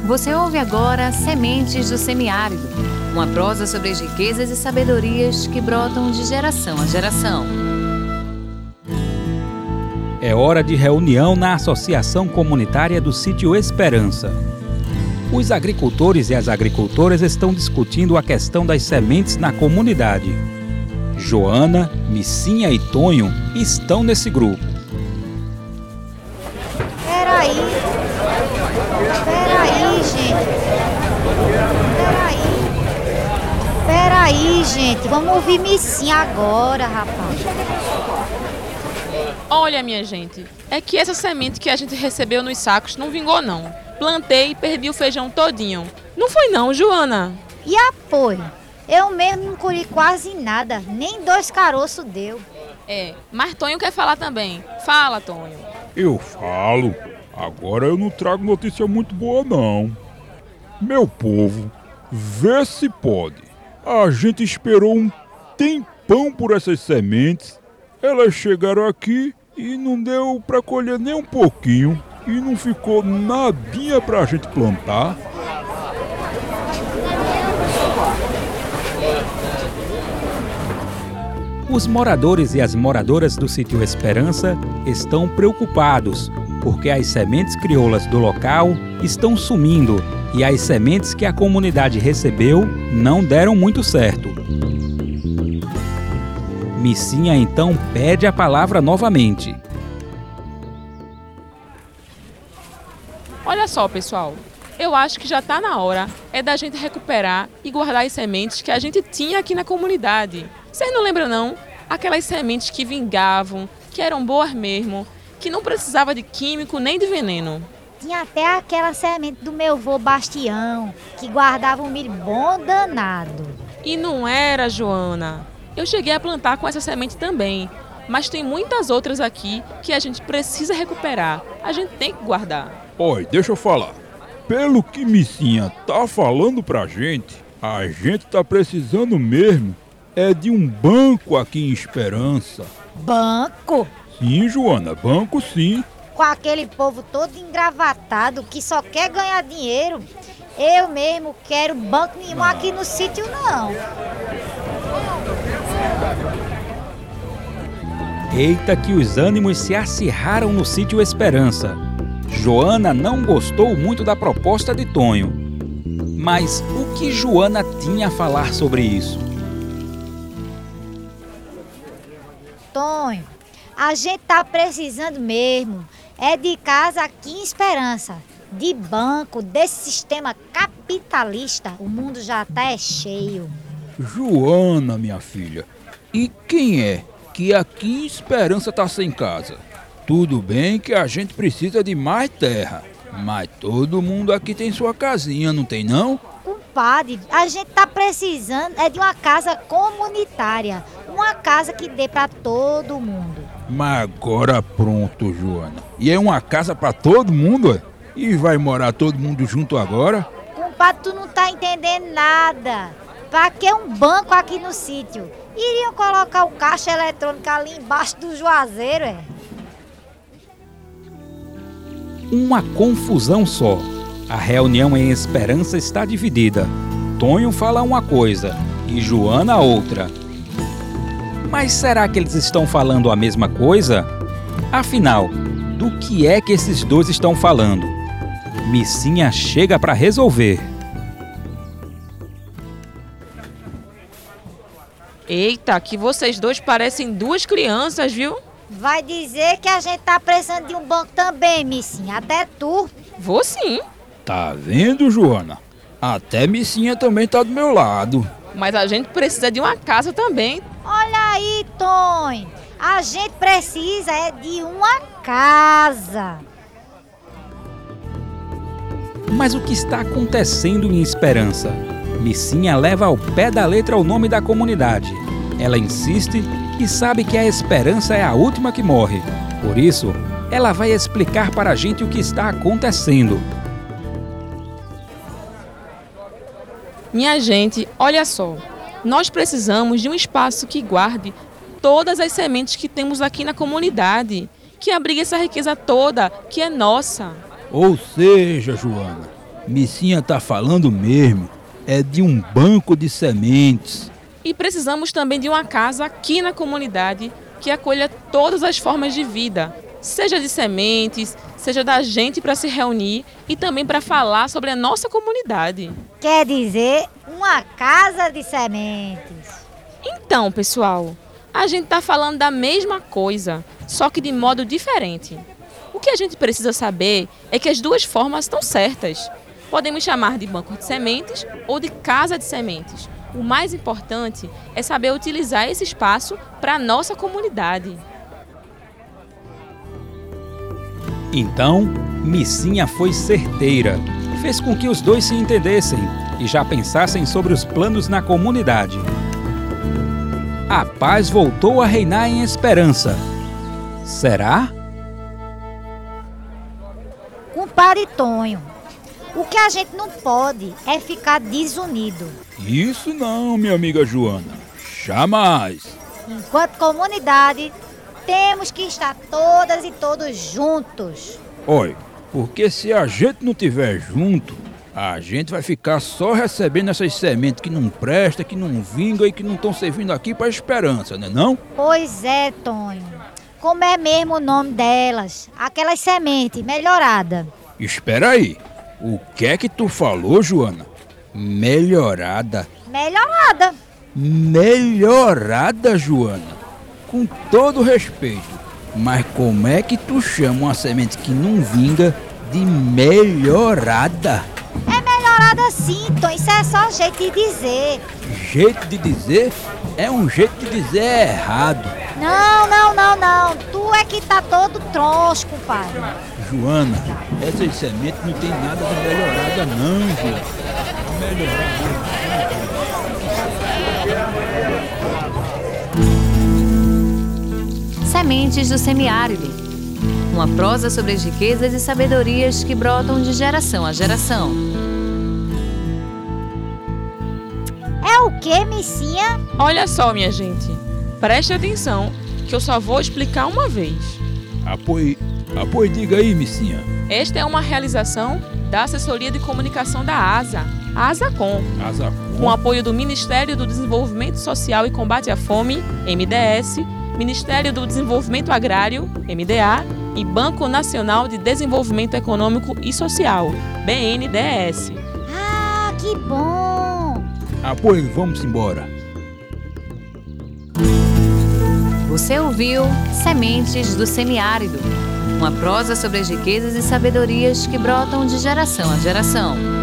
Você ouve agora Sementes do Semiárido, uma prosa sobre as riquezas e sabedorias que brotam de geração a geração. É hora de reunião na Associação Comunitária do Sítio Esperança. Os agricultores e as agricultoras estão discutindo a questão das sementes na comunidade. Joana, Missinha e Tonho estão nesse grupo. Peraí, gente. Vamos ouvir Missinha agora, rapaz. Olha, minha gente, é que essa semente que a gente recebeu nos sacos não vingou, não. Plantei e perdi o feijão todinho. Não foi não, Joana? E apoio? Eu mesmo não colhi quase nada, nem 2 caroços deu. Mas Tonho quer falar também. Fala, Tonho. Eu falo. Agora eu não trago notícia muito boa, não. Meu povo, vê se pode. A gente esperou um tempão por essas sementes. Elas chegaram aqui e não deu pra colher nem um pouquinho. E não ficou nadinha pra gente plantar. Os moradores e as moradoras do Sítio Esperança estão preocupados, porque as sementes crioulas do local estão sumindo e as sementes que a comunidade recebeu não deram muito certo. Missinha então pede a palavra novamente. Olha só, pessoal. Eu acho que já está na hora da gente recuperar e guardar as sementes que a gente tinha aqui na comunidade. Vocês não lembram, não? Aquelas sementes que vingavam, que eram boas mesmo, que não precisava de químico nem de veneno. Tinha até aquela semente do meu avô Bastião, que guardava um milho bom danado. E não era, Joana. Eu cheguei a plantar com essa semente também, mas tem muitas outras aqui que a gente precisa recuperar. A gente tem que guardar. Olha, deixa eu falar. Pelo que Missinha tá falando pra gente, a gente tá precisando mesmo de um banco aqui em Esperança. Banco? Sim, Joana, banco sim. Com aquele povo todo engravatado que só quer ganhar dinheiro, eu mesmo quero banco nenhum aqui no sítio, não. Eita que os ânimos se acirraram no Sítio Esperança. Joana não gostou muito da proposta de Tonho. Mas o que Joana tinha a falar sobre isso? Tonho, a gente tá precisando mesmo de casa aqui em Esperança. De banco, desse sistema capitalista, o mundo já tá cheio. Joana, minha filha, e quem é que aqui em Esperança tá sem casa? Tudo bem que a gente precisa de mais terra, mas todo mundo aqui tem sua casinha, não tem não? Compadre, a gente tá precisando de uma casa comunitária, uma casa que dê pra todo mundo. Mas agora pronto, Joana. E é uma casa pra todo mundo, é? E vai morar todo mundo junto agora? Compadre, tu não tá entendendo nada. Pra que um banco aqui no sítio? Iriam colocar o caixa eletrônico ali embaixo do juazeiro, é? Uma confusão só. A reunião em Esperança está dividida. Tonho fala uma coisa e Joana outra. Mas será que eles estão falando a mesma coisa? Afinal, do que é que esses dois estão falando? Missinha chega para resolver. Eita, que vocês dois parecem 2 crianças, viu? Vai dizer que a gente tá precisando de um banco também, Missinha. Até tu. Vou sim. Tá vendo, Joana? Até Missinha também tá do meu lado. Mas a gente precisa de uma casa também. Olha aí, Tonho. A gente precisa de uma casa. Mas o que está acontecendo em Esperança? Missinha leva ao pé da letra o nome da comunidade. Ela insiste e sabe que a esperança é a última que morre. Por isso, ela vai explicar para a gente o que está acontecendo. Minha gente, olha só. Nós precisamos de um espaço que guarde todas as sementes que temos aqui na comunidade, que abrigue essa riqueza toda, que é nossa. Ou seja, Joana, Missinha tá falando mesmo. É de um banco de sementes. E precisamos também de uma casa aqui na comunidade que acolha todas as formas de vida, seja de sementes, seja da gente para se reunir e também para falar sobre a nossa comunidade. Quer dizer, uma casa de sementes. Então, pessoal, a gente está falando da mesma coisa, só que de modo diferente. O que a gente precisa saber é que as duas formas estão certas. Podemos chamar de banco de sementes ou de casa de sementes. O mais importante é saber utilizar esse espaço para a nossa comunidade. Então, Missinha foi certeira. Fez com que os dois se entendessem e já pensassem sobre os planos na comunidade. A paz voltou a reinar em Esperança. Será? Compadre Tonho, o que a gente não pode é ficar desunido. Isso não, minha amiga Joana. Jamais. Enquanto comunidade, temos que estar todas e todos juntos. Olha, porque se a gente não tiver junto, a gente vai ficar só recebendo essas sementes que não prestam, que não vingam e que não estão servindo aqui para esperança, né não? Pois é, Tonho. Como é mesmo o nome delas? Aquelas sementes melhoradas. Espera aí. O que é que tu falou, Joana? Melhorada. Melhorada. Melhorada, Joana. Com todo respeito. Mas como é que tu chama uma semente que não vinga de melhorada? É melhorada sim, Tonho. Isso é só jeito de dizer. Jeito de dizer é um jeito de dizer errado. Não. Tu é que tá todo troncho, compadre. Joana, essas sementes não tem nada de melhorada não, Joana. Sementes do Semiárido. Uma prosa sobre as riquezas e sabedorias que brotam de geração a geração. É o que, Missinha? Olha só, minha gente, preste atenção que eu só vou explicar uma vez. Apoie, diga aí, Missinha. Esta é uma realização da Assessoria de Comunicação da ASA, a ASACOM, com apoio do Ministério do Desenvolvimento Social e Combate à Fome, MDS, Ministério do Desenvolvimento Agrário, MDA, e Banco Nacional de Desenvolvimento Econômico e Social, BNDES. Ah, que bom! Apoie, vamos embora. Você ouviu Sementes do Semiárido, uma prosa sobre as riquezas e sabedorias que brotam de geração a geração.